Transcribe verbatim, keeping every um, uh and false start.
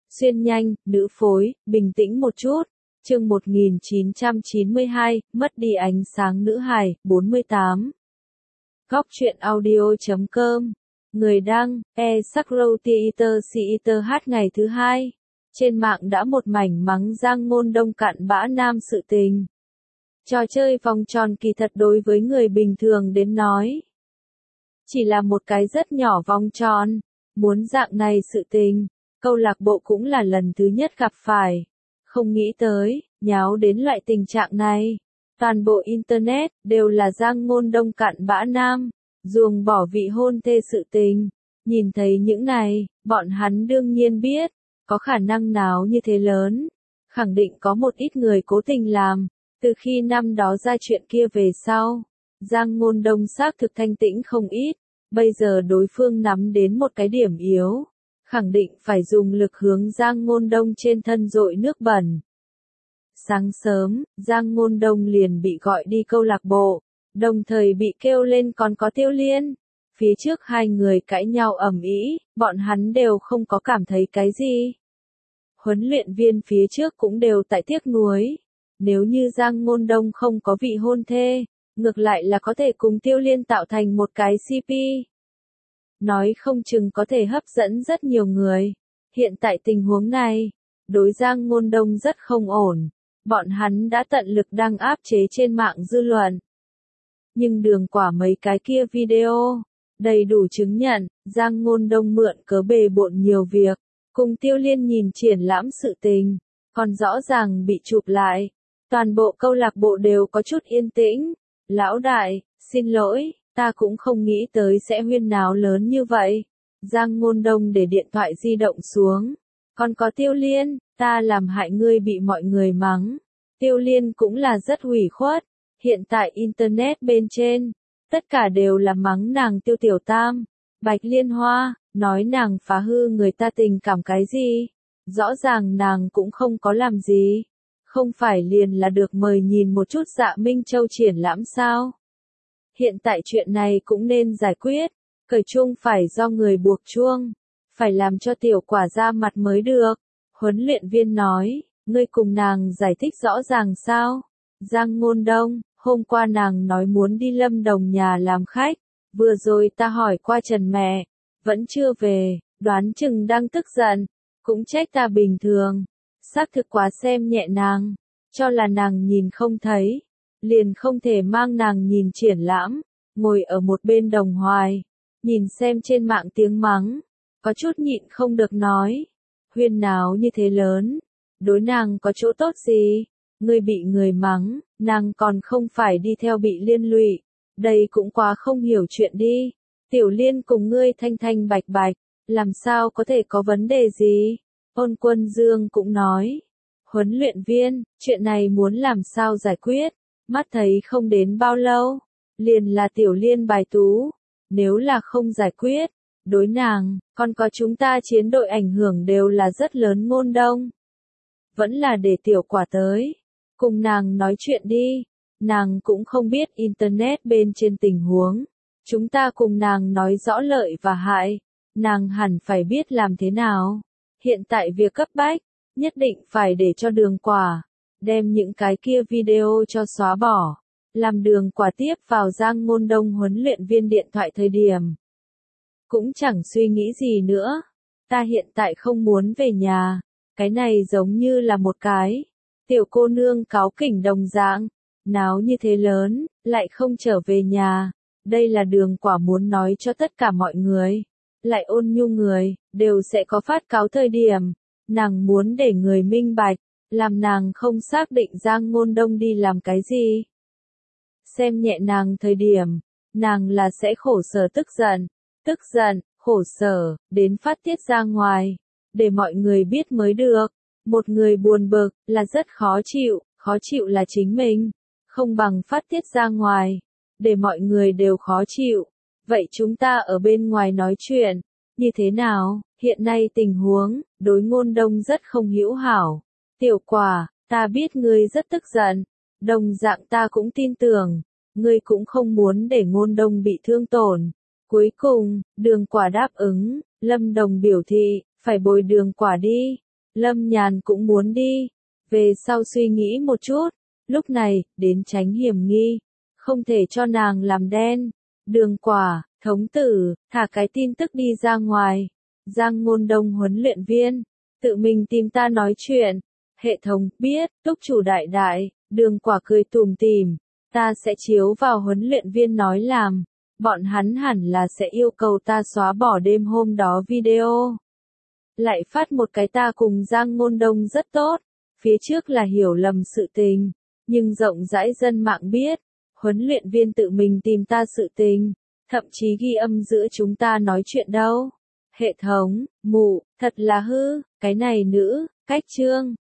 Xuyên nhanh, nữ phối, bình tĩnh một chút. Chương một nghìn chín trăm chín mươi hai, mất đi ánh sáng nữ hài, bốn mươi tám. Góc truyện audio chấm com. Người đăng, e Sakro Theater Theater hát ngày thứ hai. Trên mạng đã một mảnh mắng Giang Ngôn Đông cặn bã nam sự tình. Trò chơi vòng tròn kỳ thật đối với người bình thường đến nói. Chỉ là một cái rất nhỏ vòng tròn. Muốn dạng này sự tình, câu lạc bộ cũng là lần thứ nhất gặp phải. Không nghĩ tới, nháo đến loại tình trạng này. Toàn bộ Internet, đều là Giang Ngôn Đông cặn bã nam, ruồng bỏ vị hôn thê sự tình. Nhìn thấy những này, bọn hắn đương nhiên biết, có khả năng náo như thế lớn. Khẳng định có một ít người cố tình làm, từ khi năm đó ra chuyện kia về sau. Giang Ngôn Đông xác thực thanh tĩnh không ít, bây giờ đối phương nắm đến một cái điểm yếu. Khẳng định phải dùng lực hướng Giang Ngôn Đông trên thân dội nước bẩn. Sáng sớm, Giang Ngôn Đông liền bị gọi đi câu lạc bộ, đồng thời bị kêu lên còn có Tiêu Liên. Phía trước hai người cãi nhau ầm ĩ, bọn hắn đều không có cảm thấy cái gì. Huấn luyện viên phía trước cũng đều tại tiếc nuối. Nếu như Giang Ngôn Đông không có vị hôn thê, ngược lại là có thể cùng Tiêu Liên tạo thành một cái xê pê. Nói không chừng có thể hấp dẫn rất nhiều người. Hiện tại tình huống này, đối Giang Ngôn Đông rất không ổn. Bọn hắn đã tận lực đang áp chế trên mạng dư luận. Nhưng đường quả mấy cái kia video, đầy đủ chứng nhận, Giang Ngôn Đông mượn cớ bề bộn nhiều việc, cùng Tiêu Liên nhìn triển lãm sự tình, còn rõ ràng bị chụp lại. Toàn bộ câu lạc bộ đều có chút yên tĩnh. Lão đại, xin lỗi, ta cũng không nghĩ tới sẽ huyên náo lớn như vậy. Giang Ngôn Đông để điện thoại di động xuống. Còn có Tiêu Liên, ta làm hại ngươi bị mọi người mắng. Tiêu Liên cũng là rất hủy khuất. Hiện tại Internet bên trên, tất cả đều là mắng nàng Tiêu Tiểu Tam, Bạch Liên Hoa, nói nàng phá hư người ta tình cảm cái gì. Rõ ràng nàng cũng không có làm gì. Không phải liền là được mời nhìn một chút Dạ Minh Châu triển lãm sao? Hiện tại chuyện này cũng nên giải quyết, cởi chuông phải do người buộc chuông, phải làm cho tiểu quả ra mặt mới được. Huấn luyện viên nói, ngươi cùng nàng giải thích rõ ràng sao? Giang Ngôn Đông, hôm qua nàng nói muốn đi Lâm Đồng nhà làm khách, vừa rồi ta hỏi qua Trần mẹ, vẫn chưa về, đoán chừng đang tức giận, cũng trách ta bình thường. Xác thực quá xem nhẹ nàng, cho là nàng nhìn không thấy, liền không thể mang nàng nhìn triển lãm, ngồi ở một bên đồng hoài, nhìn xem trên mạng tiếng mắng, có chút nhịn không được nói, huyên náo như thế lớn, đối nàng có chỗ tốt gì, ngươi bị người mắng, nàng còn không phải đi theo bị liên lụy, đây cũng quá không hiểu chuyện đi, Tiểu Liên cùng ngươi thanh thanh bạch bạch, làm sao có thể có vấn đề gì? Ôn Quân Dương cũng nói, huấn luyện viên, chuyện này muốn làm sao giải quyết, mắt thấy không đến bao lâu, liền là Tiểu Liên bài tú, nếu là không giải quyết, đối nàng, còn có chúng ta chiến đội ảnh hưởng đều là rất lớn. Ngôn Đông. Vẫn là để tiểu quả tới, cùng nàng nói chuyện đi, nàng cũng không biết Internet bên trên tình huống, chúng ta cùng nàng nói rõ lợi và hại, nàng hẳn phải biết làm thế nào. Hiện tại việc cấp bách, nhất định phải để cho đường quả, đem những cái kia video cho xóa bỏ, làm đường quả tiếp vào Giang Ngôn Đông huấn luyện viên điện thoại thời điểm. Cũng chẳng suy nghĩ gì nữa, ta hiện tại không muốn về nhà, cái này giống như là một cái, tiểu cô nương cáu kỉnh đồng dạng, náo như thế lớn, lại không trở về nhà, đây là đường quả muốn nói cho tất cả mọi người. Lại ôn nhu người, đều sẽ có phát cáo thời điểm, nàng muốn để người minh bạch, làm nàng không xác định Giang Ngôn Đông đi làm cái gì. Xem nhẹ nàng thời điểm, nàng là sẽ khổ sở tức giận, tức giận, khổ sở, đến phát tiết ra ngoài, để mọi người biết mới được. Một người buồn bực, là rất khó chịu, khó chịu là chính mình, không bằng phát tiết ra ngoài, để mọi người đều khó chịu. Vậy chúng ta ở bên ngoài nói chuyện, như thế nào? Hiện nay tình huống, đối Ngôn Đông rất không hữu hảo. Tiểu quả, ta biết ngươi rất tức giận, đồng dạng ta cũng tin tưởng, ngươi cũng không muốn để Ngôn Đông bị thương tổn. Cuối cùng, đường quả đáp ứng, Lâm Đồng biểu thị, phải bồi đường quả đi. Lâm Nhàn cũng muốn đi. Về sau suy nghĩ một chút, lúc này, đến tránh hiểm nghi, không thể cho nàng làm đen. Đường Quả, thống tử, thả cái tin tức đi ra ngoài. Giang Ngôn Đông huấn luyện viên, tự mình tìm ta nói chuyện. Hệ thống, biết, túc chủ đại đại, Đường Quả cười tủm tỉm, ta sẽ chiếu vào huấn luyện viên nói làm. Bọn hắn hẳn là sẽ yêu cầu ta xóa bỏ đêm hôm đó video. Lại phát một cái ta cùng Giang Ngôn Đông rất tốt, phía trước là hiểu lầm sự tình, nhưng rộng rãi dân mạng biết, huấn luyện viên tự mình tìm ta sự tình, thậm chí ghi âm giữa chúng ta nói chuyện đâu. Hệ thống, mụ, thật là hư, cái này nữ, cách chương.